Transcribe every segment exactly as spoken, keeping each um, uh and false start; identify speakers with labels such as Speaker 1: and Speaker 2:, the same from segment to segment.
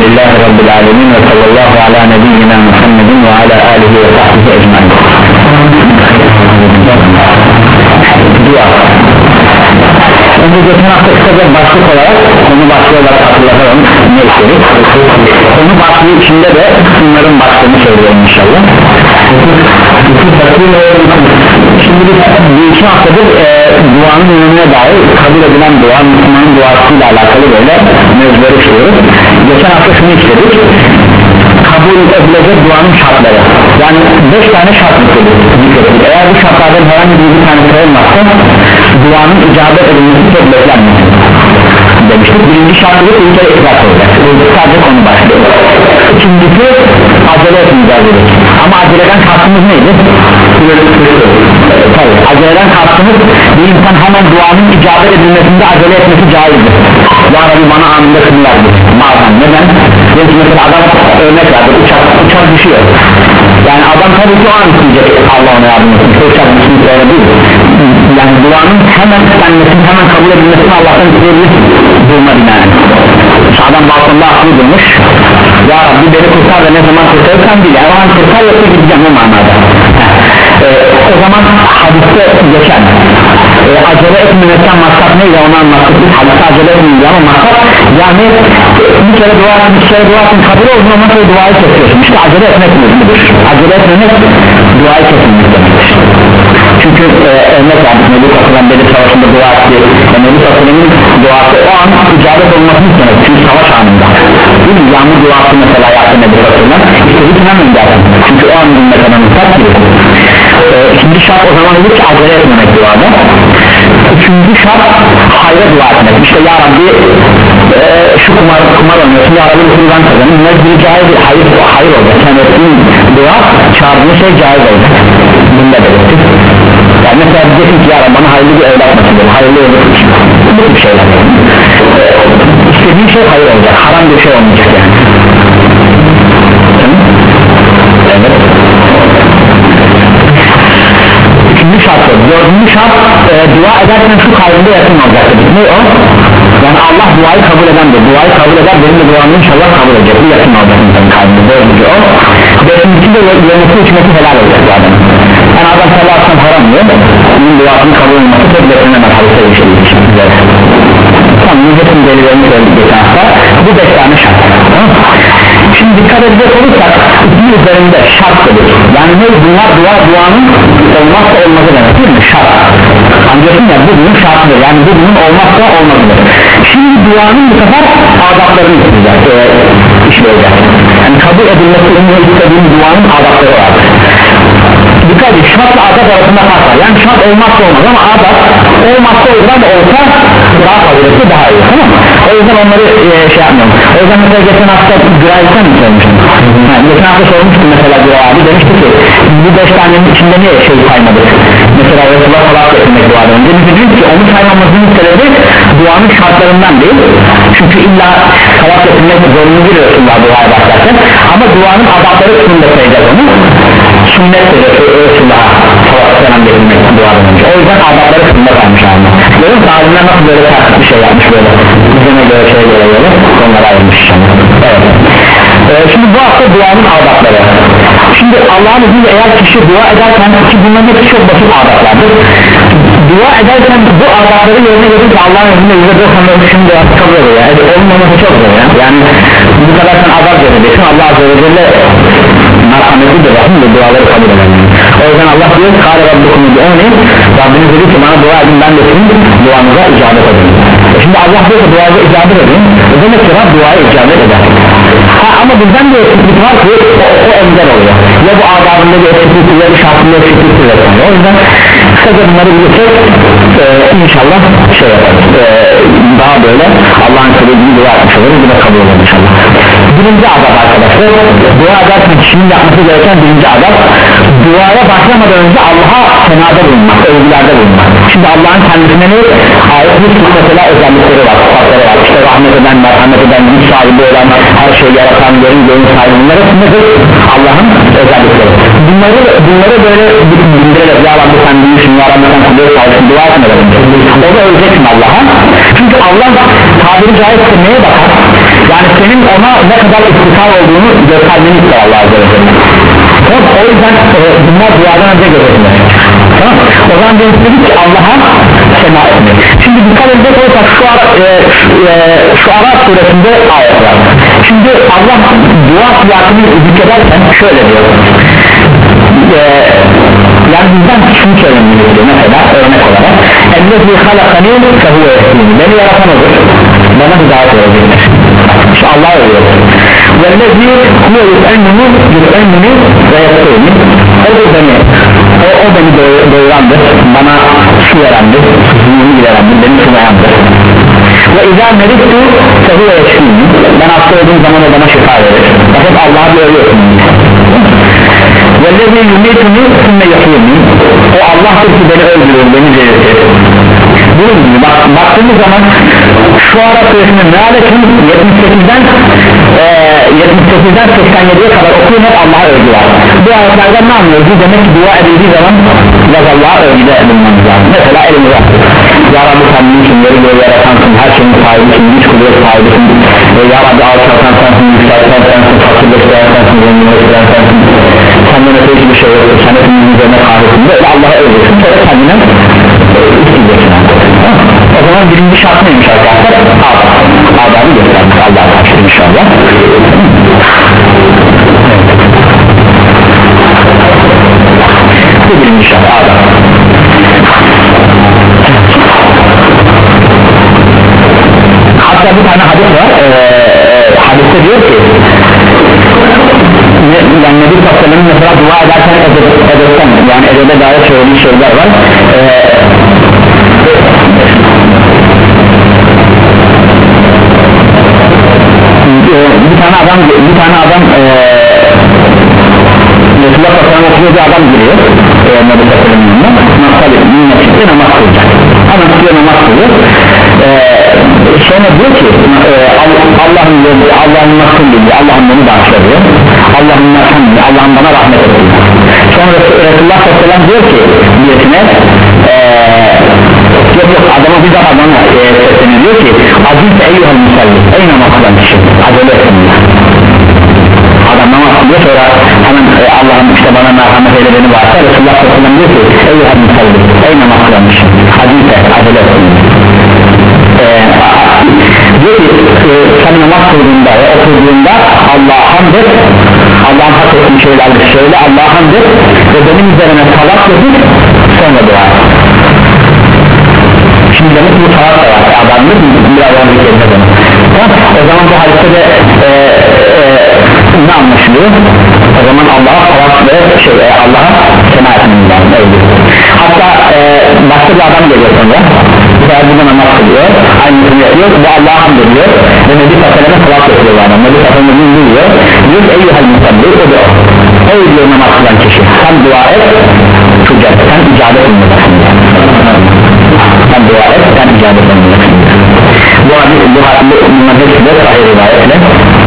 Speaker 1: Elhamdülillahi Rabbil Alemin ve sallallahu ala nebiyyina Muhammedin ve ala alihi ve sahbihi ecmaîn. Dua. Önce geçen hafta kısaca başlık olarak, konu başlığı olarak hatırlatalım ne içerik. Konu başlığı içinde de bunların başlığını söylüyorum inşallah. Şimdi bir iki haftadır e, duanın önüne dair kabul edilen dua, Müslümanın duasıyla alakalı böyle mevzuları işliyoruz. Geçen hafta şunu istedik, kabul edilecek duanın şartları, yani beş tane şart istedik. Eğer bu şartlardan herhangi bir tanesi olmazsa duanın icabet edilmesi çok beklenmez demiştik. Birinci şartı bir kere ihlas olacak, sadece konu başlıyor. İkincisi acele etmeyeceğiz dedik. Ama aceleden kastımız neydi? Tabii, aceleden kastımız bir insan hemen duanın icabet edilmesinde acele etmesi caizdir. Ya Rabbi bana anında kıllardır bazen. Neden? Çünkü mesela adam örnek verdi, uçak, uçak düşüyor. Yani adam tabii ki o an isteyecek Allah ona yardım etsin. Uçak düşmüş öyle değil. Yani duanın hemen istenmesini, hemen kabul edilmesini Allah'tan isteyebilir durma binaen. Adam balkonda aklı durmuş, ya Rabbi beni kurtar ve ne zaman kurtarırsan değil, o an kurtar yoksa gideceğim o manada. Ee, o zaman hadiste geçen e, acele etmemekten maksat neydi onu anlattık. Biz hadiste acele etmeyince ama maksat yani bir kere dua etsin, bir kere dua etsin kabul olsun ama sonra duayı kesiyorsun. İşte acele etmek mümkündür. Acele etmemek duayı kesilmek demektir. Çünkü e, örnek verdik, Nebi Tasarım Bedir Savaşı'nda dua etti. e, Nebi Tasarım'ın duası o an icabet olmasını istemek, çünkü savaş anında değil mi? Yağmur duası mesela yaptı Nebi Tasarım, istedik hemen dersin, çünkü o an günde kadar mutlak gibi. e, İkinci şart o zaman dedik ki acele etmemek duada. Üçüncü şart hayra dua etmek. İşte ya Rabbi e, şu kumar, kumar oynuyorsun, ya Rabbi kurban kazanın, bunlar bir caiz değil, hayır, hayır olacak. Yani ettiğin dua, çağırdığın şey caiz olacak. Bunu da belirttik. Yani mesela diyeceksin ki ya Rabbi bana hayırlı bir evlat nasıl olur, hayırlı evlat için bu tip şeyler yani. e, istediğin şey hayır olacak, haram bir şey olmayacak yani. Evet. Üçüncü şart o. Dördüncü şart e, dua ederken şu kaydında yakın olacak dedik. Ne o? Yani Allah duayı kabul edendir. Duayı kabul eder, benim de duamı inşallah kabul edecek. Bu yakın olacak insanın kaydında. Dördüncü o. Beşincisi de yemesi içmesi helal olacak bu adam. Yani adam sallallahu aleyhi ve sellem haram diyor. Onun duasının kabul olması çok beklenemez. Hadise bir şey için. Tamam, hepsinin delilerini söyledik geçen hafta. Bu beş tane şart. Tamam. Şimdi dikkat edecek olursak ismi üzerinde şart dedik. Yani ne? Bunlar dua, duanın olmazsa olmazı demek değil mi? Şart. Anlıyorsun ya, bu bunun şartıdır. Yani bu bunun olmazsa olmazıdır. Şimdi duanın bu sefer adaplarını isteyeceğiz. E, işleyeceğiz. Yani kabul edilmesi ümumi istediğim duanın adapları vardır. Dikkat edin, şartla adap arasında fark var. Yani şart olmazsa olmaz ama adap olmazsa olur ama olsa daha fazlası daha iyi, tamam mı? O yüzden onları e, şey yapmıyorum. O yüzden mesela geçen hafta Güray'dan mı sormuştum? Yani geçen hafta sormuştum mesela Güray abi, demişti ki bu beş tanenin içinde niye şey saymadık? Mesela Resulullah salat etmek duadan önce biz dedik ki onu saymamızın sebebi duanın şartlarından değil. Çünkü illa salat etmek zorunlu bir Resulullah duaya başlarken, ama duanın adapları kısmında sayacağız onu. Sünnettir Resulullah'a salat etmek duadan önce. O yüzden adapları kısmında kalmış anlamda. Görün ki alimler nasıl böyle farklı bir şey yapmış böyle. Bizene göre şey göre göre onlara ayrılmış inşallah. Evet. Ee, şimdi bu hafta duanın adapları. Şimdi Allah'ın izniyle eğer kişi dua ederken, ki bunların hepsi çok basit adaplardır. Dua ederken bu adapları yerine getirirse Allah'ın izniyle yüzde doksan dokuzun duası kabul ediyor. Yani olmaması çok zor ya. Yani bu kadar sen adap vereceksin, Allah Azze ve Celle merhametlidir, rahimdir, duaları kabul eder. O yüzden Allah diyor ki kâle rabbukumu bi'uni, Rabbiniz dedi ki bana dua edin, ben de sizin duanıza icabet edin. E şimdi Allah diyor ki duaya icabet edin, o demek ki Rab duaya icabet eder. Ha, ama bizden bir eksiklik var ki o, o engel oluyor. Ya bu adabında bir eksiklik, ya bir şartında eksiklik oluyor. O yüzden kısaca bunları bilirsek e, inşallah şey yaparız, e, daha böyle Allah'ın söylediğini dua etmiş oluruz, bu da kabul olur inşallah. Birinci adab arkadaşlar, dua ederken kişinin yapması gereken birinci adab, duaya başlamadan önce Allah'a senada bulunmak, övgülerde bulunmak. Şimdi Allah'ın kendisine ne? Ayet bir mesela özellikleri var, sıfatları var. İşte rahmet eden, merhamet eden, güç sahibi olan, her şeyi yaratan, yerin gönül sahibi, bunlar hepsi Allah'ın özellikleri. Bunları, bunları böyle bildirerek, ya Rabbi sen büyüksün, ya Rabbi sen kudret sahibisin, dua etmeden önce. O da öveceksin Allah'a. Çünkü Allah tabiri caizse neye bakar? Yani senin ona ne kadar istikrar olduğunu göstermeni ister Allah Azze ve Celle. O yüzden e, bunlar duadan önce gözetler. Tamam. O zaman biz dedik ki Allah'a sema etmek. Şimdi dikkat edecek olursak şu ara, e, e, şu ara suresinde ayet var. Şimdi Allah dua siyasını zikrederken şöyle diyor. E, yani bizden şunu söylememiz diyor mesela örnek olarak. Ellezî halakani fehuve yehdîni. Beni yaratan odur. Bana hidayet verecektir. İşte Allah öyle. Vellezî huve yut'emmini yut'emmini ve yet'emmini. Odur beni. O, o beni doyurandır. Bana su verendir. Susuzluğumu giderendir. Beni sunayandır. Ve izâ merittu fehuve yeşfîni. Ben hasta olduğum zaman o bana şifa verir. Bakın Allah'a bir öyle yapın. Vellezî yumituni sümme yahîni. O Allah'tır ki beni öldürür, beni diriltir. Bunun gibi bak, baktığımız zaman şu ara suresinin mealetin yetmiş sekizden e, yetmiş sekizden seksen yediye kadar okuyun hep Allah'a övgü var. Bu ayetlerden ne anlıyoruz? Demek ki dua edildiği zaman biraz Allah'a övgüde edilmemiz lazım. Mesela elimize Ya Rabbi sen bunun için yeri göğü yaratansın, her şeyin sahibisin, güç kudret sahibisin. e, Ya Rabbi alçaltan sensin, yükselten sensin, fakirleştiren sensin, zenginleştiren sensin. Senden öte hiçbir şey yoktur, sen hepimizin üzerine kahretsin. Böyle Allah'a övgüsün, sonra kendine isteyeceksin. O zaman birinci şart neymiş arkadaşlar? Adabı göstermek Allah'a karşı inşallah. Bu birinci şart adab. Hatta bir tane hadis var. Ee, hadiste diyor ki yani Nebi Sallallahu mesela dua ederken edepten yani edebe dair söylediği şeyler var. Ee, bir tane adam bir tane adam Resulullah Sallallahu aleyhi bir adam giriyor Nebi Sallallahu aleyhi ve namaz kılacak ama istiyor namaz kılıyor sonra diyor ki Allah'ın Allah'ın nasıl diyor Allah'ın beni bağışla diyor Allah'ın nasıl diyor Allah'ın bana rahmet ediyor sonra Resulullah Sallallahu aleyhi ve sellem diyor ki birisine yok yok adama bir daha adama sesleniyor diyor ki aziz eyyuhal musalli ey namaz kılan kişi acele etsin adam namaz kılıyor sonra hemen e, Allah'ın işte bana merhamet eyle beni varsa Resulullah sallallahu aleyhi ve sellem diyor ki eyyuhal musalli ey namaz kılan kişi aziz acele etsin e, diyor ki e, sen namaz kıldığında ve oturduğunda Allah'a hamd et Allah'ın hak ettiği şeylerdir söyle Allah'a hamd et ve benim üzerine salat yapıp sonra dua et. Şimdi demek bu salat da var adamlık biraz önce kelime o zaman bu hadiste de e, e, ne anlaşılıyor o zaman Allah'a salat ve şey, e, Allah'a sena etmemiz lazım hatta e, başka bir adam geliyor sonra bu sefer burada namaz kılıyor aynısını yapıyor bu Allah'a hamd ediyor ve Nebi Sallallahu salat yapıyor bu adam Nebi Sallallahu diyor diyor eyyuhal musalli o da o diyor namaz kılan kişi sen dua et tüccar sen icabet etmeyeceksin sen dua et sen icabet etmeyeceksin bu hadis bu hadis bunların hepsi de sahih rivayetle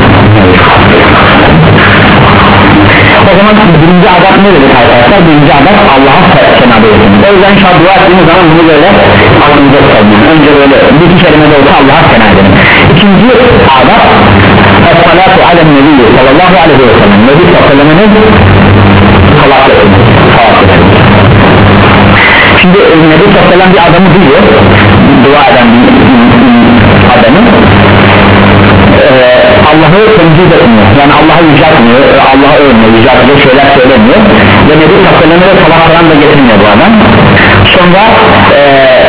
Speaker 1: o zaman birinci adab ne dedik arkadaşlar birinci adab Allah'a senada etsin o yüzden inşallah dua ettiğimiz zaman bunu böyle aklımıza tutalım önce böyle bir iki kelime de olsa Allah'a senada edelim ikinci adab es-salatu alen nebi sallallahu aleyhi ve sellem Nebi sallallahu aleyhi ve sellem'in salat etsin şimdi Nebi sallallahu aleyhi ve sellem bir adamı duyuyor dua eden bir adamı ee, Allah'ı temcid etmiyor yani Allah'ı yüceltmiyor Allah'ı övmüyor yüceltmiyor şeyler söylemiyor ve Nebi sallallahu aleyhi ve sellem'e salat falan da getirmiyor bu adam sonra ee,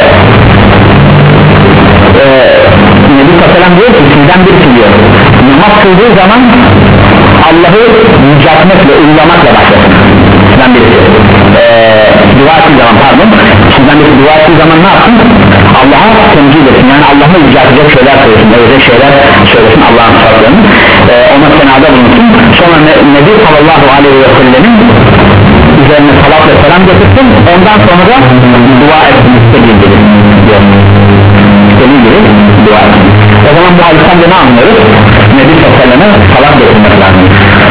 Speaker 1: ee, Nebi sallallahu aleyhi ve sellem diyor ki sizden birisi diyor namaz kıldığı zaman Allah'ı yüceltmekle uygulamakla başlasın sizden birisi ee, dua ettiği zaman pardon sizden birisi dua ettiği zaman ne yapsın Allah'a temcid etsin yani Allah'ı yüceltecek şeyler söylesin öyle şeyler söylesin Allah'ın sıfatlarını ee, ona senada bulunsun sonra Nebi sallallahu aleyhi ve sellem'in üzerine salat ve selam getirsin ondan sonra da dua etsin istediği gibi istediği gibi dua etsin o zaman bu hadisten de ne anlıyoruz Nebi sallallahu aleyhi ve sellem'e salat getirmek lazım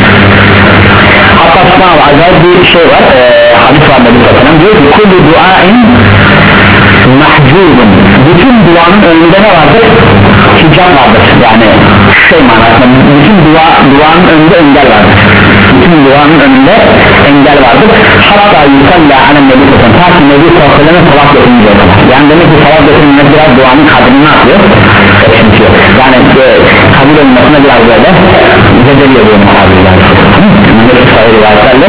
Speaker 1: hatta sınav acayip bir şey var e, hadis var Nebi sallallahu aleyhi ve sellem diyor ki kullu duain mahcubun bütün duanın önünde ne vardır hicab vardır yani şey manasında bütün dua, duanın önünde engel vardır bütün duanın önünde engel vardır hatta yusalli alem nebi sallallahu ta ki nebi sallallahu aleyhi ve sellem salat götürmeyecek yani demek ki salat götürmeyecek biraz duanın kadrini ne yapıyor? Eksiltiyor yani e, kabul olmasına biraz böyle zedeliyor bu muhabirler bunları sayı rivayetlerle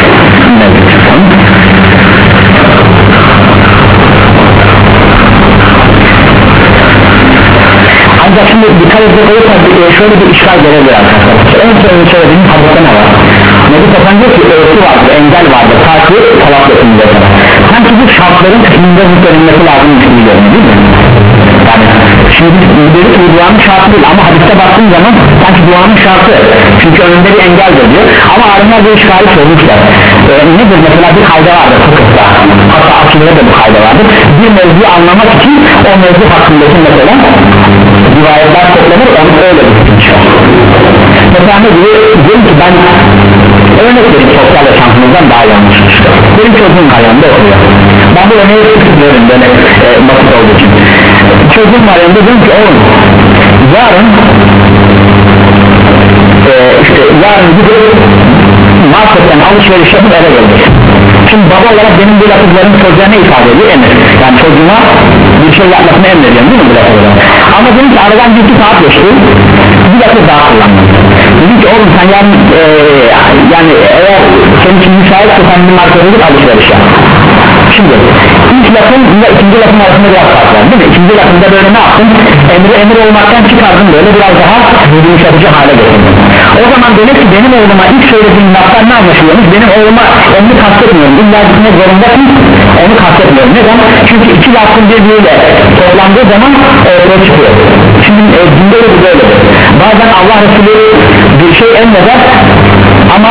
Speaker 1: ancak şimdi dikkat edecek olursak şöyle bir işgal gelebilir arkadaşlar en son söylediğim hadiste ne var? Nebi Satan diyor ki ölçü vardır, engel vardır ta ki talak götürmeyecek kadar sanki bu şartların kısmında zikredilmesi lazım gibi görünüyor değil mi? yani şimdi dedi ki duanın şartı değil ama hadiste baktığın zaman sanki duanın şartı çünkü önünde bir engeldir diyor ama alimler bir işgali çözmüşler ee, nedir mesela bir kayda vardır fıkıhta hatta akilede de bu kayda vardır bir mevzuyu anlamak için o mevzu hakkındaki mesela rivayetler toplanır onu öyle düşünmüşler mesela ne diyor diyorum ki ben örnek vereyim sosyal yaşantımızdan daha yanlış işte benim çocuğum var yanında okuyor ben bu örneği tutuyorum böyle e, basit olduğu için çocuğum var yanında diyorum ki oğlum yarın e, işte yarın gidip marketten alışveriş yapıp eve gelecek şimdi baba olarak benim bu lafızlarım çocuğa ne ifade ediyor? Emir yani çocuğuma bir şey yapmasını emrediyorum değil mi bu lafızları ama dedim ki aradan bir iki saat geçti bir lafız daha kullandım dedim ki oğlum sen yarın e, yani eğer senin için müsaitse sen bir markete gidip alışveriş yap şimdi ilk lafın ile ikinci lafın arasında biraz fark var değil mi? İkinci lafında böyle ne yaptın? Emri emir olmaktan çıkardın böyle biraz daha yumuşatıcı hale getirdin o zaman demek ki benim oğluma ilk söylediğim laflar ne anlaşılıyormuş? Benim oğluma emri kastetmiyorum illa gitmek zorundasın onu kastetmiyorum neden? Çünkü iki lafın birbiriyle toplandığı zaman ortaya çıkıyor şimdi e, dinde de böyle bazen Allah Resulü bir şey emreder ama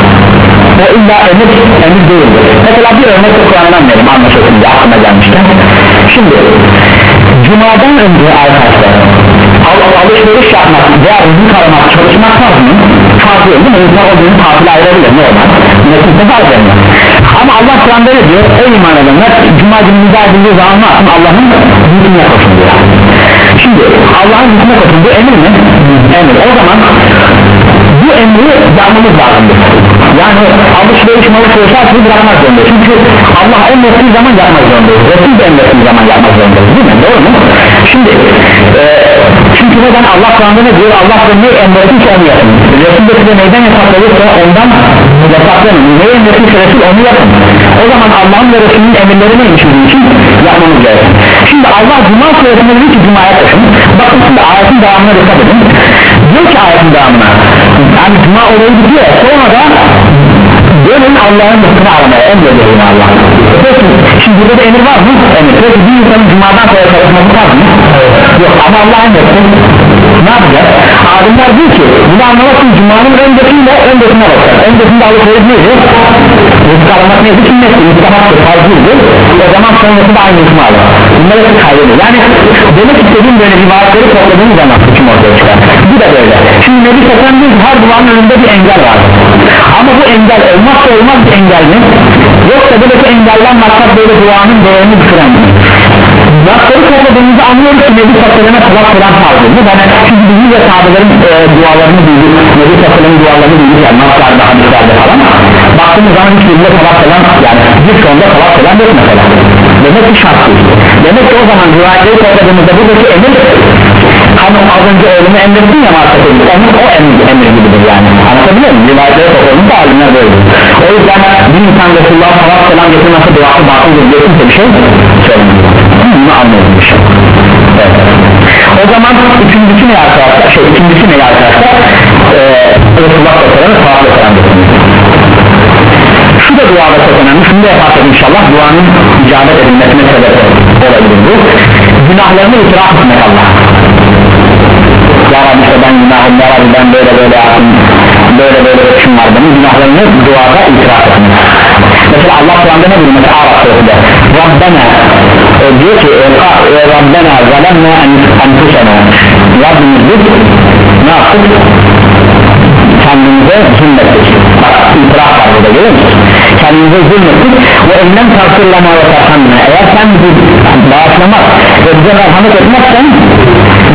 Speaker 1: o illa emir, emir değildir mesela bir örnek Kur'an'dan verim anlaşılsın diye aklıma gelmişken şimdi Cuma'dan önce arkadaşlar al alışveriş yapmak veya rızık aramak çalışmak farz mı? Farz değil mi? İnsan o günü tatile ayırabilir ne olmaz? Nesilse farz edilmez ama Allah Kur'an'da ne diyor? Ey iman edenler Cuma günü müdahale edildiği zaman ne yapın? Allah'ın hükmüne koşun diyor şimdi Allah'ın hükmüne koşun bu emir mi? Emir o zaman bu emri yapmamız lazımdır yani alışveriş malışveriş her şeyi bırakmak zorundayız çünkü Allah emrettiği zaman yapmak zorundayız Resul de emrettiği zaman yapmak zorundayız değil mi? Doğru mu? şimdi e, çünkü neden Allah Kur'an'da ne diyor? Allah da ne emrettiği onu yapın Resul de size neyden yasaklayırsa ondan yasaklayın ne emrettiği Resul onu yapın o zaman Allah'ın ve Resul'ün emirleri neymiş bizim için yapmamız gerekir şimdi Allah Cuma suresinde diyor ki Cuma'ya koşun bakın şimdi ayetin devamına dikkat edin diyor ki ayetin devamına yani Cuma olayı bitiyor sonra da gelin Allah'ın rızkını aramaya emrediyor Allah peki şimdi burada da emir var mı? emir peki bir insanın Cuma'dan sonra çalışması var mı? yok ama Allah emretti ne yapacak? alimler diyor ki bunu anlamak için Cuma'nın öncesiyle öncesine bakacak öncesinde alışveriş neydi? rızkı aramak neydi? sünnetli, müstahaktır, fazlıydı o zaman sonrası da aynı hükmü alır bunları hep kaybediyor yani demek istediğim böyle rivayetleri topladığımız zaman hüküm ortaya çıkar bu da böyle şimdi Nebi Satan diyor ki her duanın önünde bir engel var ama bu engel olmazsa olmaz bir engel mi? yoksa böyle bir engelden maksat böyle duanın değerini düşüren mi? Lafları topladığımızda anlıyoruz ki Nebi Satan'a kulak falan tarzı yani çünkü bizim de sahabelerin e, dualarını duyduk Nebi Satan'ın dualarını duyduk yani naslarda hadislerde falan baktığımız zaman hiçbirinde kulak falan yani bir sonunda kulak falan yok mesela demek ki şart değil demek ki o zaman rivayetleri topladığımızda buradaki emir hani az önce oğlumu emrettin ya markete onun o emir, emir gibidir yani anlatabiliyor muyum? Rivayetleri topladığımızda alimler böyle o yüzden bir insan Resulullah sallallahu aleyhi ve sellem getirmesi duası batıldır diye kimse bir şey söylemiyor bunu anlayılmış evet. o zaman üçüncüsü ne arkadaşlar şey ikincisi ne arkadaşlar ee, Resulullah sallallahu aleyhi ve sellem şu da duada çok önemli şunu da yaparsak inşallah duanın icabet edilmesine sebep olabilir bu günahlarını itiraf etmek Allah ya Rabbi işte ben günahım ya Rabbi ben böyle böyle yaptım böyle böyle öpüşüm var benim günahlarını duada itiraf etmek mesela Allah Kur'an'da ne diyor mesela Arap surasında Rabbena e, diyor ki e, Rabbena zalemna enfusena Rabbimiz biz ne yaptık kendimize zulmettik itiraf var burada görüyor musun kendimize zulmettik ve elinden tartırlama ve tartırlama eğer sen bizi bağışlamak ve bize merhamet etmezsen ve nekun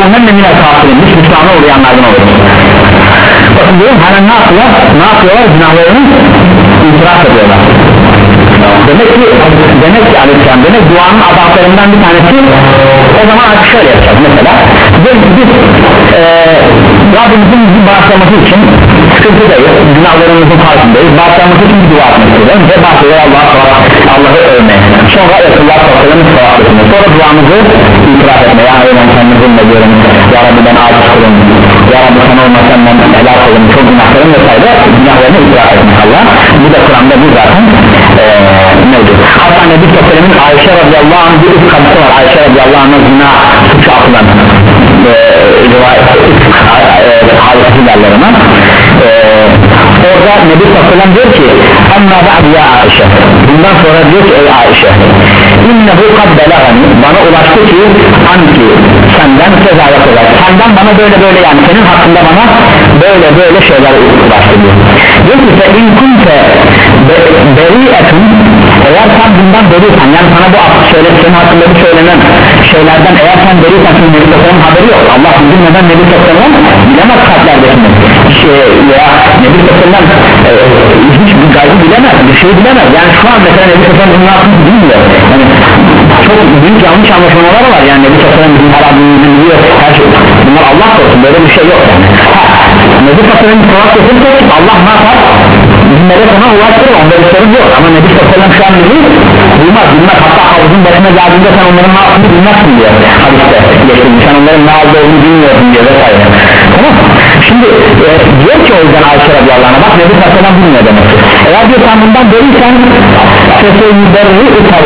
Speaker 1: lanakunanne minel kafirin, biz hüsrana uğrayanlardan oluruz. Bakın diyorum, hani ne yapıyorlar? Ne yapıyorlar? Günahlarını itiraf ediyorlar. Demek ki, demek ki aleyhisselam, demek duanın adaplarından bir tanesi. O zaman artık şöyle yapacağız mesela. Biz, biz ee, Rabbimizin bizi bağışlaması için sıkıntıdayız, günahlarımızın farkındayız, bağışlaması için bir dua etmek istiyoruz ve bahsediyor Allah'ı Allah'ı övmeye, sonra Resulullah sallallahu sevap etmeye, sonra duamızı itiraf etmeye. Ya ben kendimi zulmediyorum, Ya Rabbi ben aciz kulum, Ya Rabbi sen olmasan ben helak olum, çok günahlarım vesaire, günahlarını itiraf etmek Allah. Bu da Kur'an'da bu zaten ee, mevcut. Hatta Nebi Sofya'nın Ayşe radıyallahu anh bir üst kadısı var. Ayşe radıyallahu anh'a günah suçu atılan rivayet hadisi derler ona. Orada Nebi Sofya'dan diyor ki amma ba'd ya Ayşe, bundan sonra diyor ki ey Ayşe, innehu kad belagani, bana ulaştı ki anki senden sezaya kadar, senden bana böyle böyle, yani senin hakkında bana böyle böyle şeyler ulaştı diyor. Diyor ki fe in kunte beri'etun, eğer sen bundan beriysen, yani sana bu söyle, senin hakkında bu söylenen şeylerden eğer sen beriysen, senin Nebi Sofya'nın haberi yok, Allah bilmeden Nebi Sofya'nın bilemez kalplerdekini şey, ya Nebi Sofya'nın e, hiç bir gaybı bilemez, bir şey bilemez. Yani şu an mesela Nebi Sofya'nın bunun hakkını bilmiyor, yani çok büyük yanlış anlaşmalar var. Yani Nebi Sofya'nın bizim harabını biliyor, her şey, bunlar Allah korusun, böyle bir şey yok yani. Ha, Nebi Sofya'nın kulak kesinlikle Allah ne yapar? Bizlere sana ulaştırır, onda bir sorun yok. Ama Nebi Sofya'nın şu an bilir, bilmez, bilmez. Hatta havuzun başına geldiğinde sen onların ne yaptığını bilmezsin diyor hadiste geçtim, sen onların ne aldığı olduğunu bilmiyorsun diyor vesaire. Tamam. Şimdi e, diyor ki o yüzden Ayşe radıyallahu anh'a, bak Nebi Sofya'dan bilmiyor demek ki. Eğer diyor sen bundan beriysen feseyyiderri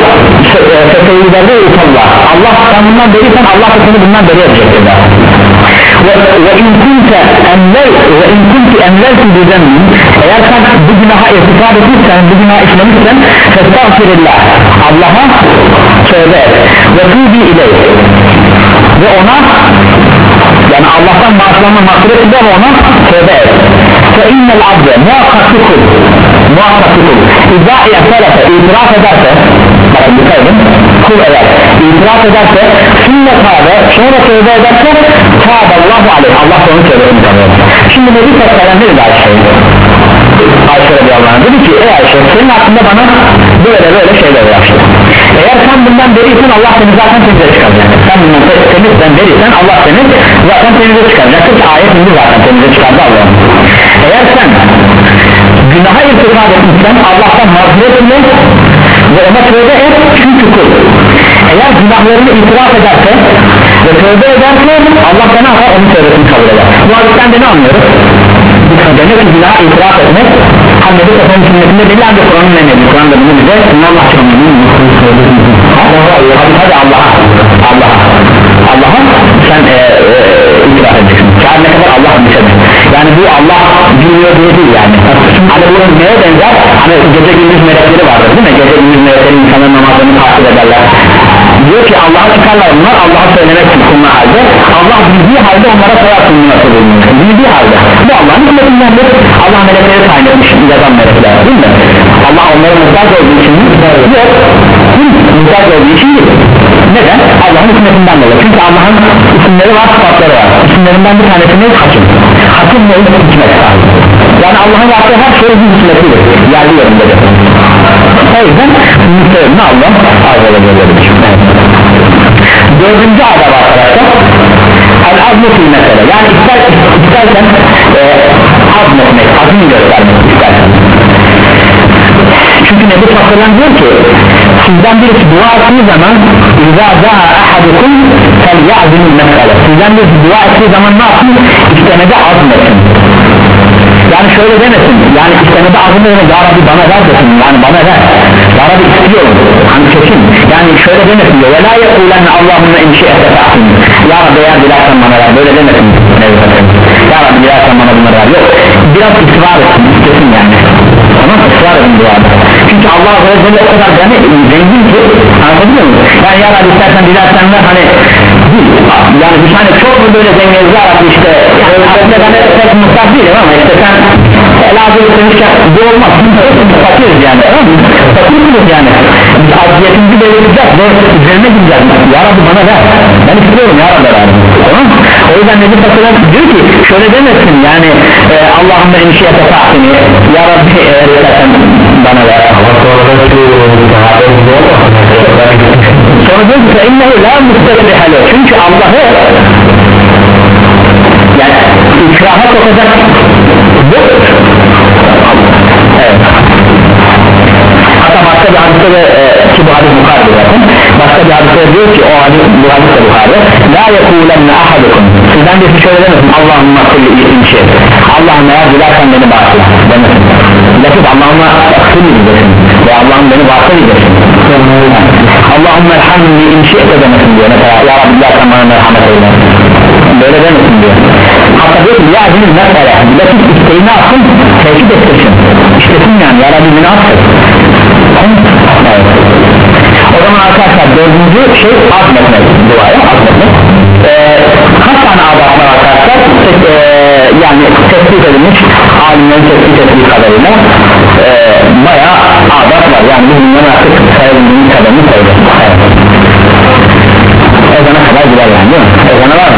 Speaker 1: utallah, Allah sen bundan beriysen Allah da seni bundan beri edecektir der. Ve in kunte enler ve in kunti enlerti düzenli, eğer sen bu günaha irtikab etmişsen, bu günah işlemişsen festağfirillah, Allah'a tövbe et ve tuğbi ileyh, ve ona, yani Allah'tan bağışlanma mağfiret eder, ona tövbe et. Fe innel abde muhakkaklı kul, muhakkaklı kul İzâ i'telefe, itiraf ederse, bakın dikkat edin, kul eğer itiraf ederse, sünnet tâbe, sonra tövbe ederse tâballahu aleyh, Allah onu tövbesini kabul eder. Şimdi Nebi Sofya'dan ne dedi Ayşe? Ayşe radıyallahu anh dedi ki ey Ayşe, senin hakkında bana böyle böyle şeyler ulaştı. Eğer sen bundan beriysen Allah seni zaten temize çıkaracak. Sen bundan temizden beriysen Allah seni zaten temize çıkaracak. Çünkü ayet indi zaten temize çıkardı Allah'ın. Eğer sen günaha irtikab etmişsen Allah'tan mağfiret ile ve ona tövbe et, çünkü kul eğer günahlarını itiraf ederse ve tövbe ederse Allah sana yapar, onun tövbesini kabul eder. Bu hadisten de ne anlıyoruz? Demek ki günaha itiraf etmek Nebi Sofya'nın sünnetinde belli, ancak Kur'an'ın emrediği, Kur'an'da bunu bize Allah çömürünün hadi Allah'a Allah'a Allah'a sen e, e, itiraf edeceksin. Kâr ne kadar Allah bilsedir. Yani bu Allah bilmiyor diye değil yani. Hani bunun neye benzer? Hani gece gündüz melekleri vardır değil mi? Gece gündüz melekleri insanların namazlarını takip ederler. Diyor ki Allah'a çıkarlar bunlar, Allah'a söylemek için sunma halde, Allah bildiği halde onlara sayar sunma bulunuyor. Bildiği halde. Bu Allah'ın hükmetindendir. Allah melekleri tayin etmiş, yazan melekler değil mi? Allah onların muhtaç olduğu için yok. Muhtaç olduğu için değil. Neden? Allah'ın hükmetinden dolayı. Çünkü Allah'ın isimleri var, sıfatları var. İsimlerinden bir tanesi hakim. Hakim ne? Hikmet sahibi. Yani Allah'ın yaptığı her şey bir hikmetidir. Yerli yerindedir. O yüzden müstehimli Allah arz edebilir. Dördüncü adab arkadaşlar, el-azmu fil mesele, yani ister, istersen e, azmetmek, azmi göstermek istersen. Çünkü Nebi Sofya'dan diyor ki sizden birisi dua ettiği zaman اِذَا دَعَ اَحَدُكُمْ فَلْيَعْزِمُ الْمَسْأَلَ, sizden birisi dua ettiği zaman ne yapsın? İstemede azmetsin. Yani şöyle demesin, yani istemede azmetsin, Ya Rabbi bana ver desin, yani bana ver, Ya Rabbi istiyorum, hani kesin, yani şöyle demesin diyor, وَلَا يَقُولَنَّ اللّٰهُمَّ اِنْ شِئَتَ تَحْسِنِ, Ya Rabbi eğer dilersen bana ver, böyle demesin, Ya Rabbi dilersen bana bunları ver, yok, biraz ısrar etsin, istesin yani, tamam, ısrar edin duada. Çünkü Allah Azze ve Celle o kadar yani zengin ki, anladın mı? Yani Ya Rabbi istersen dilersen ver, hani yani bir tane çok mu böyle zenginiz Ya Rabbi işte, aslında ben pek mutlak değilim ama işte sen lazım etmişken bu olmaz, fakiriz yani, tamam mı? Fakiriz yani, biz aziyetimizi belirteceğiz ve üzerine gideceğiz. Ya Rabbi bana ver, ben istiyorum Ya Rabbi ver, tamam mı? yüzden Nebi Sallallahu diyor ki şöyle demesin yani e, Allahümme enşiyete fa'tini ya Rabbi eğer istersen bana ver sonra diyor ki innehu la müstebihale çünkü Allah'ı yani ikraha sokacak bu evet. Hatta başka bir hadiste de e, ki bu hadis Bukhari'de zaten başka bir hadiste diyor ki o hadis bu hadis de Bukhari la yekulenne ahadukum sizden birisi şöyle demesin Allahümme kulli inşi Allahümme eğer dilersen beni bağışla demesin lafız Allahümme kulli diyeceksin ve Allah'ım beni bağışla diyeceksin Allahümme elhamdülillah inşi de demesin diyor mesela ya Rabbi dilersen bana merhamet eyle böyle demesin diyor hatta diyor ki ya azinin mesela lafız isteğini atsın tehdit ettirsin istesin yani ya Rabbi beni atsın evet. O zaman arkadaşlar dördüncü şey azmetmek duaya azmetmek ee, kaç tane adet var arkadaşlar ee, yani tespit edilmiş alimlerin tespit ettiği kadarıyla ee, bayağı adet var yani bu bunların artık sayabildiğimiz kadarını sayılır evet. Ezana kadar gider yani değil mi? Ezana var mı?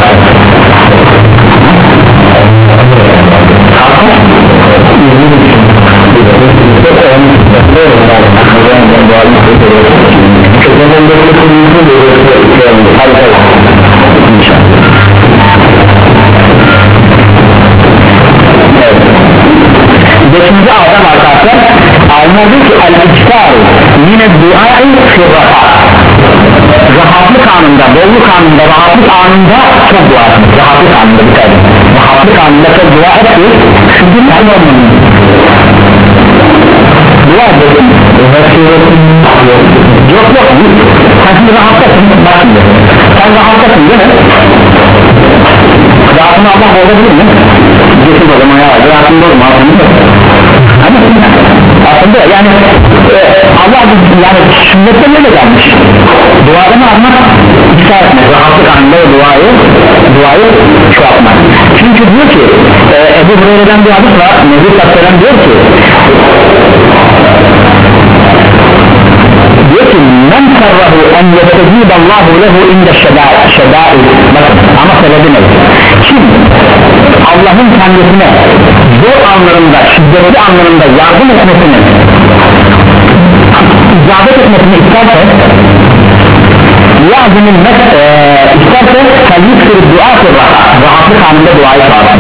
Speaker 1: Beşinci adam arkadaşlar alimler diyor ki el-iktar yine duayı firraha rahatlık anında, bolluk anında, rahatlık anında çok dua etmek rahatlık anında bir tane rahatlık anında çok dua etmek çünkü sen olmanın dua edin yok yok sen şimdi rahatlasın bak şimdi sen rahatlasın değil mi? Rahatını Allah bozabilir mi? Geçin o zaman ya rahatını bozma aslında yani e, Allah yani sünnette ne gelmiş duada mı almak ikna etmek rahatlık anında o duayı duayı çoğaltmak çünkü diyor ki e, Ebu Hureyre'den bir hadis var Nebi Sallallahu diyor ki diyor ki men sarrahu en yetezidallahu lehu inde şedai bakın ama sebebi ne kim Allah'ın kendisine zor anlarında şiddetli anlarında yardım etmesini icabet etmesini isterse yazının e, isterse kalbik sürü dua sırra rahatlık anında duayı sağlar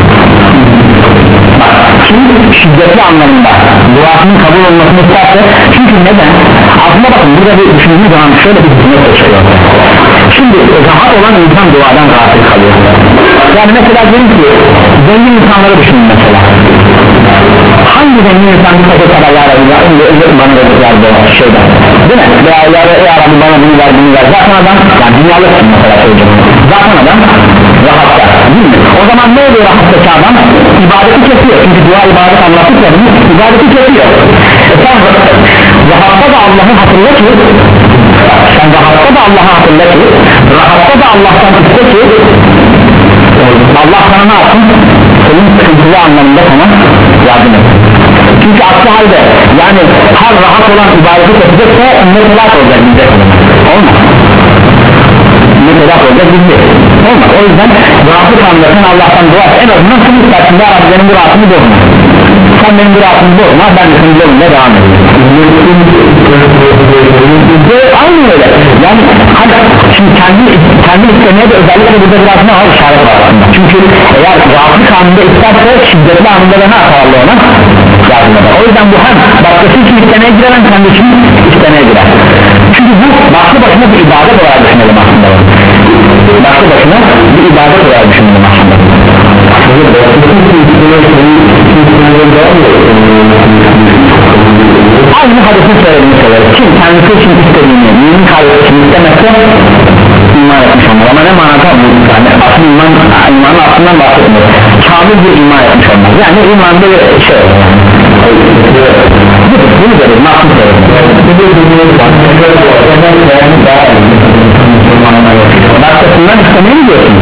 Speaker 1: kim şiddetli anlarında duasının kabul olmasını isterse çünkü neden aslında bakın burada bir düşündüğü zaman şöyle bir hükümet çıkıyor şimdi rahat olan insan duadan rahatsız kalıyor yani mesela diyelim ki zengin insanları düşünün mesela hangi zengin insan bir kadar kadar ya Rabbi ya Rabbi bana da güzel bir şeyden değil mi? Veya ya, ya Rabbi bana bunu ver bunu ver zaten adam yani dünyalıksın mesela söyleyeceğim zaten adam rahatta değil mi? O zaman ne oluyor rahattaki adam? İbadeti kesiyor çünkü dua ibadet anlattık ya ibadeti kesiyor e sen rahatta da Allah'ı hatırla ki sen rahatta da Allah'ı hatırla ki rahatta da Allah'tan iste ki Allah sana ne yapsın? Senin sıkıntılı anlamında sana yardım et çünkü aksi halde yani her rahat olan ibadeti kesecekse ne telak olacak bizde olmaz ne telak olacak bizde olmaz o yüzden rahatlık anlamında sen Allah'tan dua et en azından sen istersin ya Rabbi benim bu rahatımı bozma sen benim bu rahatımı bozma ben de senin yolunda devam edeyim aynı öyle yani hani şimdi kendi, kendi istemeye de özellikle burada biraz ne var işaret var aslında çünkü eğer rahatlık anında isterse şiddetli anında da ne yaparlı ona yardım eder o yüzden bu hem başkası için istemeye girer hem kendi için istemeye girer çünkü bu başlı başına bir ibadet olarak düşünelim aslında başlı başına bir ibadet olarak düşünelim aslında aynı hadisin söylediğini söyleriz kim kendisi için istediğini mümin kalbi için istemezse iman etmiş olmalı ama ne manada yani asıl iman imanın aslından bahsetmiyor kamil bir iman etmiş olmaz yani imanda bir şey budur bunu deriz nasıl söyleriz başkasından istemeye mi diyorsun?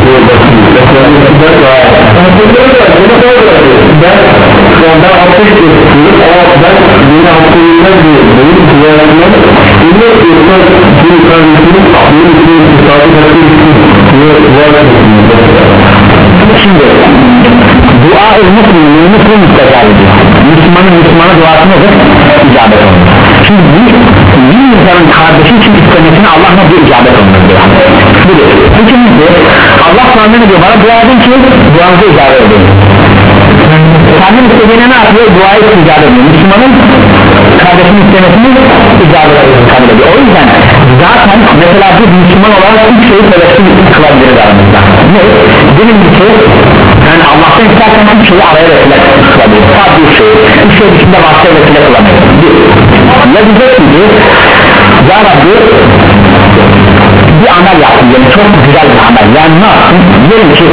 Speaker 1: ben altmış istiyorum ama ben yine hakkıyla benim kullanımlar yine yoksa bir kardeşim benim için sabit hakkı için niye var etsin Şimdi dua-ı Müslüman'ın Müslüman müstecabıdır. Müslümanın Müslümana duası nedir? İcabet olunur. Şimdi bir, bir insanın kardeşi için istemesine Allah nasıl icabet olunur? Budur. İkincisi Allah sana ne diyor? Bana dua edin ki duanızı icabet edin. Kendin istediğine ne yapıyor? Duayı icabet ediyor. Müslümanın kardeşinin istemesini icabet ediyor. O yüzden zaten mesela bir Müslüman olarak üç şeyi sebepsiz kılabiliriz aramızda. Ne? Birincisi yani Allah'tan istersen üç şeyi araya vesile kılabiliriz. Sadece üç şeyi. Üç şey dışında başka vesile kılamayız. Bir, ya diyeceksin ki ya Rabbi bir amel yaptım yani çok güzel bir amel. Yani ne yaptın? Diyelim ki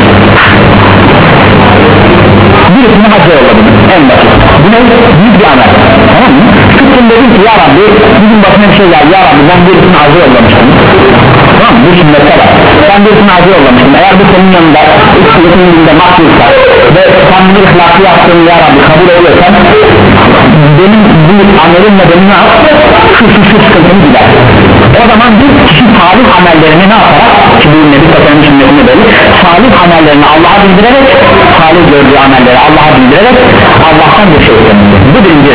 Speaker 1: birisini hacca yolladım en basit. Bu ne? Büyük bir amel. Tamam mı? Çıktım dedim ki ya Rabbi bizim başına bir şey geldi. Ya Rabbi ben birisini hacca yollamıştım. Tamam mı? Bu sünnette var. Ben birisini hacca yollamıştım. Eğer bu senin yanında yakın yanında mahsulsa ve sen bir ihlası yaptığını ya Rabbi kabul oluyorsan benim bu amelimle beni ne yap? Şu şu şu sıkıntını gider. O zaman bir kişi salih amellerini ne yaparak ki bu Nebi Tasarım sünnetinde böyle salih amellerini Allah'a bildirerek salih gördüğü amelleri Allah'a bildirerek Allah'tan bir şey istemiştir. Bu birinci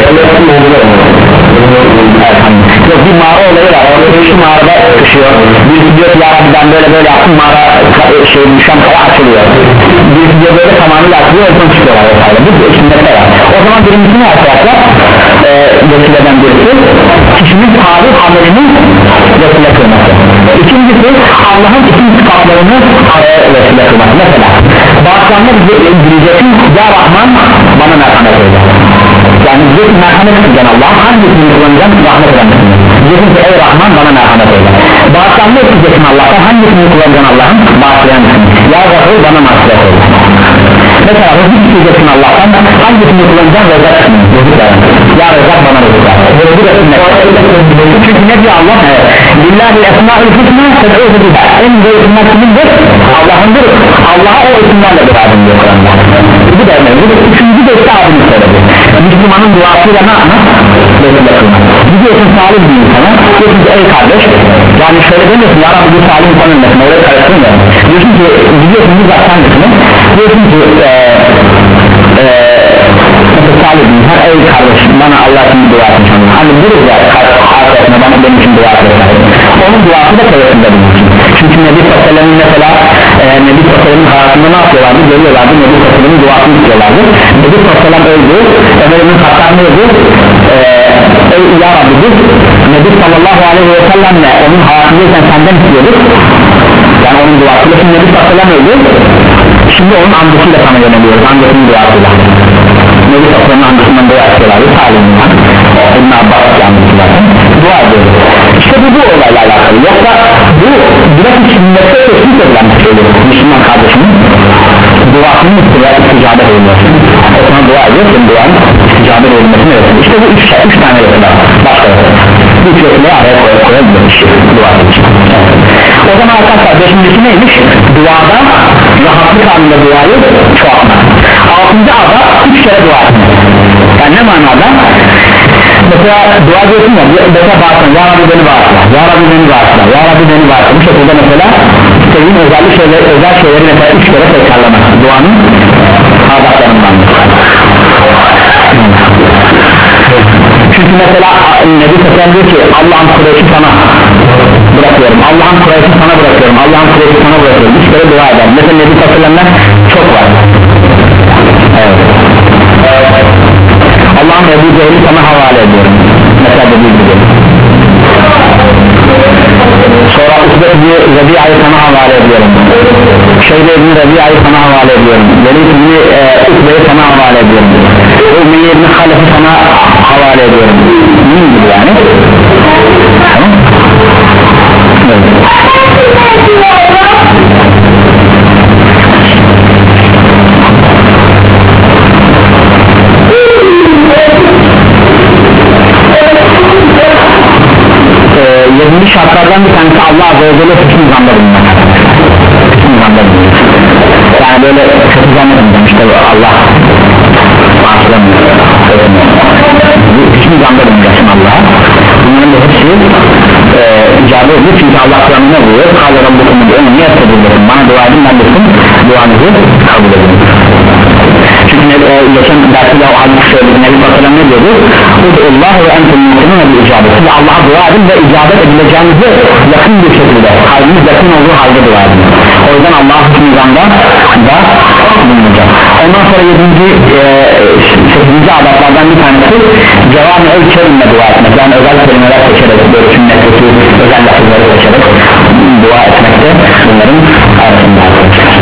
Speaker 1: yok bir mağara olayı var. Orada şu mağarada kışıyor. Birisi diyor ki ya Rabbi ben böyle böyle yaptım mağara şey düşen kaya açılıyor. Birisi diyor böyle tamamıyla açılıyor oradan çıkıyorlar vesaire. Bu sünnette var. O zaman birincisi ne yapacaklar? Ee, vesileden birisi kişinin salih amelini vesile kılması. İkincisi Allah'ın isim sıfatlarını araya vesile kılması. Mesela bağışlanma diyeceksin ya Rahman bana merhamet eyle. Yani diyeceksin merhamet edeceksin Allah'a hangisini kullanacaksın rahmet edeceksin. Diyeceksin ki ey Rahman bana merhamet eyle. Bağışlanma edeceksin Allah'tan hangisini kullanacaksın Allah'ın bağışlayan mısın? Ya Rahul bana mağfiret eyle. Mesela rızık isteyeceksin Allah'tan hangisini kullanacaksın rezak mısın? Ya rezak bana rezak. Bu da sünnet. Çünkü ne diyor Allah? Lillahi esma'ül husna ted'uhu biha. En güzel isimler kimindir? Allah'ındır. Allah'a o isimlerle beraber diyor Kur'an'da. Bu da önemli. Üçüncü de işte abimiz söyledi. Müslümanın duasıyla ne yapmak? Vesile kılmak. Gidiyorsun salih bir insana. Diyorsun ki ey kardeş yani şöyle demiyorsun ya Rabbi bu salih insan ölmesin. Oraya karıştırmıyor. Diyorsun ki gidiyorsun bir zaktan mısın? Diyorsun ki eee eee salih bir insan ey kardeş bana Allah için dua etsin sana. Hani duruz ya kardeşine bana benim için dua etsin. Onun duası da tevessülde bulunsun. Çünkü Nebi Sallallahu mesela e, Nebi Sallallahu hayatında ne yapıyorlardı? Görüyorlardı Nebi Sallallahu duasını istiyorlardı. Nebi Sallallahu öldü. Ömer'in katlarını öldü. Ey ya Rabbi biz Nebi Sallallahu aleyhi ve sellemle onun hayatındayken senden istiyorduk. Yani onun duasıyla şimdi Nebi Sallallahu öldü. Şimdi onun amcasıyla sana yöneliyoruz. Amcasının duasıyla. Nebi Sallallahu amcasından dua istiyorlardı. Salim'den. İbn Abbas amcasından dua ediyoruz. İşte bu bu olayla alakalı. Yoksa bu biraz sünnette teşvik edilen bir şeydir. Müslüman kardeşinin duasının isticabet edilmesi. O zaman dua ediyor, senin duanın isticabet edilmesini öğretir. İşte bu üç, üç tane yapıda. Başka yapıda. Bu üç yapıya araya koyabilir şey, dua için. O zaman arkadaşlar beşincisi neymiş? Duada rahatlık halinde duayı çoğaltmak. Altıncı ada üç kere dua etmek. Yani ne manada? Mesela dua diyorsun ya, mesela bağırsın, ya Rabbi beni bağırsın, ya Rabbi beni bağırsın, ya Rabbi beni bağırsın. Bu şekilde mesela istediğin özel şeyleri, özel şeyleri mesela üç kere tekrarlamak. Duanın adaklarından. Çünkü mesela Nebi Sallallahu diyor ki Allah'ın Kureyş'i sana bırakıyorum, Allah'ın Kureyş'i sana bırakıyorum, Allah'ın Kureyş'i sana bırakıyorum. Üç kere dua eder. Mesela Nebi Sallallah'dan çok var. Evet. Allah'ın Ebu Cehil'i sana havale ediyorum. Mesela dediği gibi. Sonra Üsbet-i Rabia'yı sana havale ediyorum. Şeyde-i Rabia'yı sana havale ediyorum. Velid-i Üsbet'i sana havale ediyorum. Ümmiye-i Halef'i sana havale ediyorum. Min gibi yani. Tamam. Evet. Yedinci şartlardan bir tanesi Allah Azze ve Celle hüsnü zanda bulunmak. Hüsnü zanda bulunmak. Yani böyle kötü zannedin işte Allah bağışlamıyor. Hüsnü zanda bulunacaksın Allah'a. Bunların da hepsi e, icabı ediyor çünkü Allah Kur'an'ı ne buyuruyor? Kâle Rabbukum'un önü niye ettirilmesin? Bana dua edin ben de sizin duanızı kabul edin. Çünkü e, geçen derste o hadis söyledik, Nebi Batı'dan ne diyordu? Allah ve entum muhtemelen bir icabet. Siz Allah'a dua edin ve icabet edileceğinizi yakın bir şekilde, kalbiniz yakın olduğu halde dua edin. O yüzden Allah'ın hükmüzanda da bulunacak. Ondan sonra yedinci sekizinci adaplardan bir tanesi cevabı el kerimle dua etmek. Yani özel kelimeler seçerek, böyle sünnetteki özel lafızları seçerek dua etmekte bunların arasında arkadaşlar.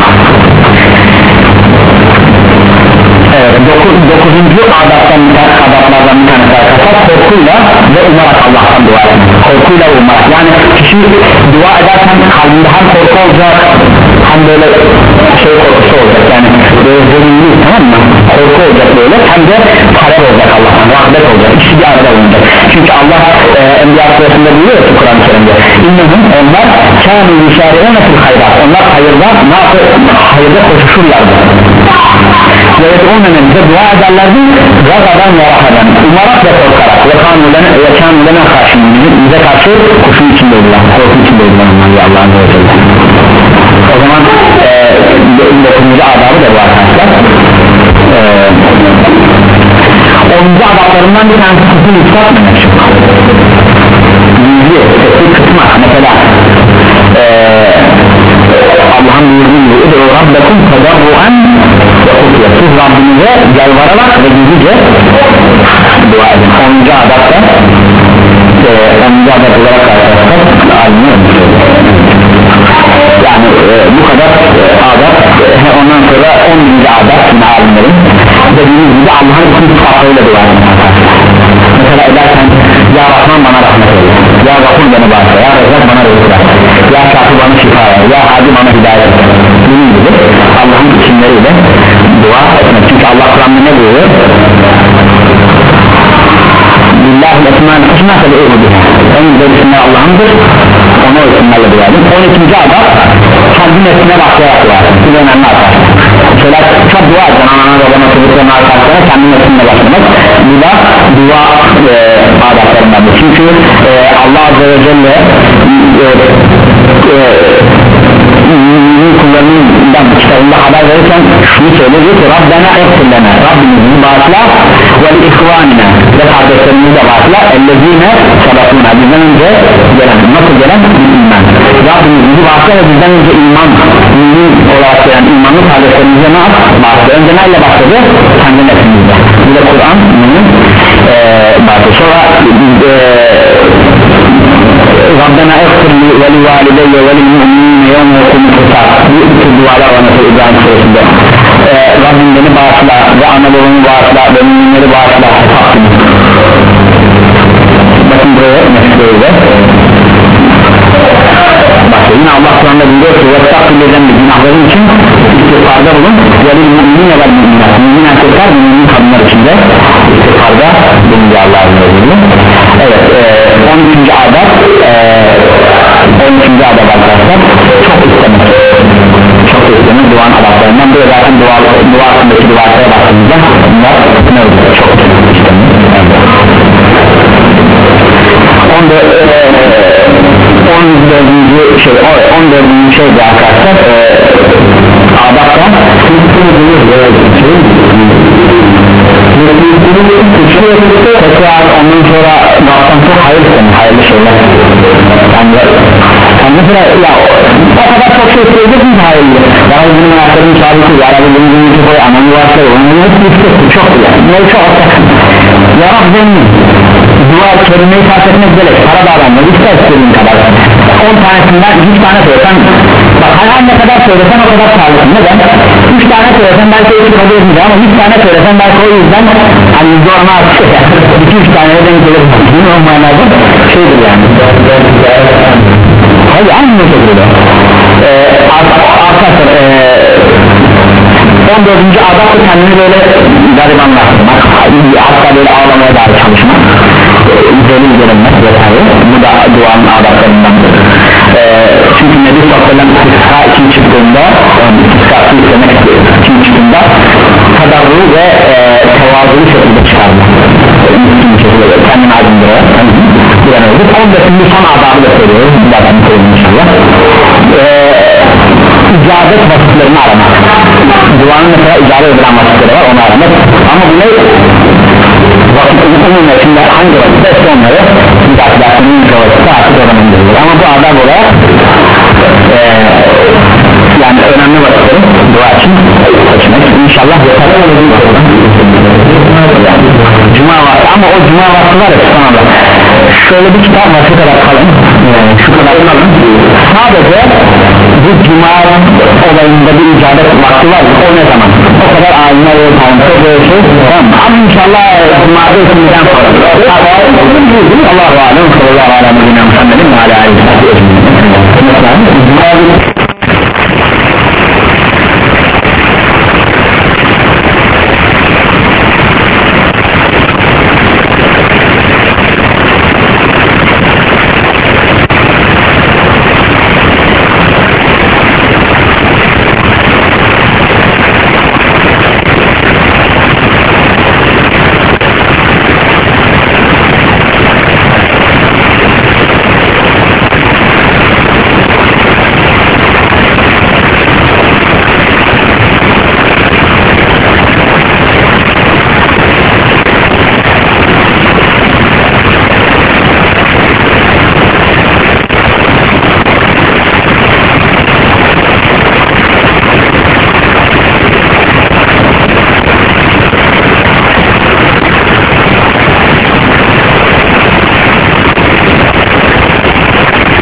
Speaker 1: Evet, dokuz, dokuzuncu adaptan, adaplardan bir tanesi arkadaşlar, korkuyla ve umarak Allah'tan dua etmek. Korkuyla ve umarak, yani kişi dua ederken kalbinde hem korku olacak hem böyle şey korkusu olacak, yani böyle zengin, tamam mı? Korku olacak böyle, hem de talep olacak Allah'tan, rahmet olacak, ikisi bir arada olacak. Çünkü Allah e, Enbiya suresinde buyuruyor ki Kur'an-ı Kerim'de, İnnehum, onlar kâni yüşâri'ûne fil hayrat, onlar hayırda, hayırda koşuşurlardı. Ve yed'ûnenen bize dua ederlerdi, gazadan ve rahadan, umarak ve korkarak, ve kânûlenen karşımın, bize karşı kuşun içindeydiler, korku içindeydiler onlar Allah'ın ve Celle. O zaman dokuzuncu adabı da bu arkadaşlar. onuncu adablarından bir tanesi kısmı yükseltmemek. Yüzü, sesi kısmak, mesela Allah'ın buyurduğu gibi "Ud'u rabbekum tedarruan ve hufya." Siz Rabbinize yalvararak ve gizlice dua edin. onuncu adapta onuncu adap olarak arkadaşlar alimini ölmüştür. Yani e, bu kadar e, adap e, ondan sonra onuncu adap şimdi alimlerin dediğimiz gibi Allah'ın bütün sıfatlarıyla dua edin. Mesela ederken ya Rahman bana rahmet eyle, ya Gafur beni bağışla, ya Rezzak bana rızık ver, ya Şafi bana şifa ver, ya Hadi bana hidayet ver. Bunun gibi Allah'ın isimleriyle dua etmek. Çünkü Allah Kur'an'da ne buyuruyor? Billahil esmâ'l husnâ fed'ûhu biha. En güzel isimler Allah'ındır, ona o isimlerle dua edin. on ikinci adab kendi nefsine başlayarak dua edin. Bu önemli arkadaşlar. Şöyle çok dua edin, anana babana çocuklarına arkadaşlara kendi nefsine başlamak, bu da dua e, adaplarındandır. Çünkü e, Allah Azze ve Celle e, e, kullarından kitabında haber verirken şunu söylüyor ki Rabbena ekfirlena, Rabbimizi bağışla ve ihvanina, ve kardeşlerimizi de bağışla, ellezine sabakuna, bizden önce gelen, nasıl gelen? İman. Rabbimizi bağışla ve bizden önce iman mümin olarak gelen imanlı kardeşlerimize ne yap? Bağışla. Önce neyle başladı? Kendi nefsimizde. Bu da Kur'an mümin e, bağışla. Sonra e, Rabbena ekfirli ve li valideyye ve li mu'minine yevme yekumul hisab. Bu dualar var mesela İbrahim suresinde. Ee, Rabbim beni bağışla ve ana babamı bağışla ve müminleri bağışla. Bakın buraya mesleğiyle. Bak yine Allah Kur'an'da buyuruyor ki وَتَّقِلِّذَنْ günahların için istiğfarda bulun. وَلِلْ مُؤْمِنِينَ وَالْمُؤْمِنَاتِ mümin erkekler ve mümin kadınlar içinde istiğfarda bulunduğu Allah'ın izniyle. Evet, e, on üçüncü adab e, on üçüncü adab arkadaşlar çok istemek. Çok istemek duanın adablarından. Bu zaten dua, dua hakkındaki dualara baktığımızda bunlar ne olur? Çok istemek. on dördüncü şey on dördüncü şey de arkadaşlar e, adapta tekrar ondan sonra baktan çok hayır istemiş, hayırlı şeyler yani, yani mesela ya o kadar çok şey söyleyecek mi hayırlı ya Rabbi benim ayaklarım sabiti, ya Rabbi benim günümüzü koy, anamı varsayı, onun hepsi istedim çok güzel, bunları çok ataksın ya Rabbi benim dua kelimeyi fark etmek gerek, para bağlanmaz, ister istediğin kadar on tanesinden yüz tane söylesen bak her ne kadar söylesen o kadar sağlıklı. Neden? üç tane söylesen belki üç kabul edilmiyor ama yüz tane söylesen belki o yüzden hani yüzde ona artık iki üç taneye denk gelir değil mi o manada şeydir yani hayır aynı şekilde ee, arkadaşlar ee, on dördüncü adab da kendini böyle garibanlaştırmak hatta böyle ağlamaya dair çalışmak delil gelinmek vesaire bu da duanın adablarındandır ee, çünkü Nebi sallallahu aleyhi ve sellem istiska için çıktığında istiskası istemek için çıktığında tadarru ve e, tevazulu şekilde çıkardı kendini acındırarak bir an önce on beşinci son adabı da söylüyoruz zaten söyleyeyim inşallah ee, icabet vasıflarını aramak. Duanın mesela icabet edilen vasıfları var, onu aramak. Ama bu ne? Vakıfın umumiyetinde hangi vakıfta ise onları müdahalelerinin çoğaltısı artık öğrenmelidir. Ama bu adab olarak ee, yani önemli vakıfları dua için seçmek. İnşallah yeter. Cuma vakti, ama o cuma vakti var ya, subhanallah, şöyle bir kitap var, şu kadar kalın, yani şu kadar kalın, sadece bu cuma olayında bir icabet vakti var, o ne zaman? O kadar alimler ve tanrısı böyle şey, tamam. Ama inşallah cuma'da isminden sonra Allahu alem, sallallahu aleyhi ve sellem, Muhammedin ve aleyhi ve sellem.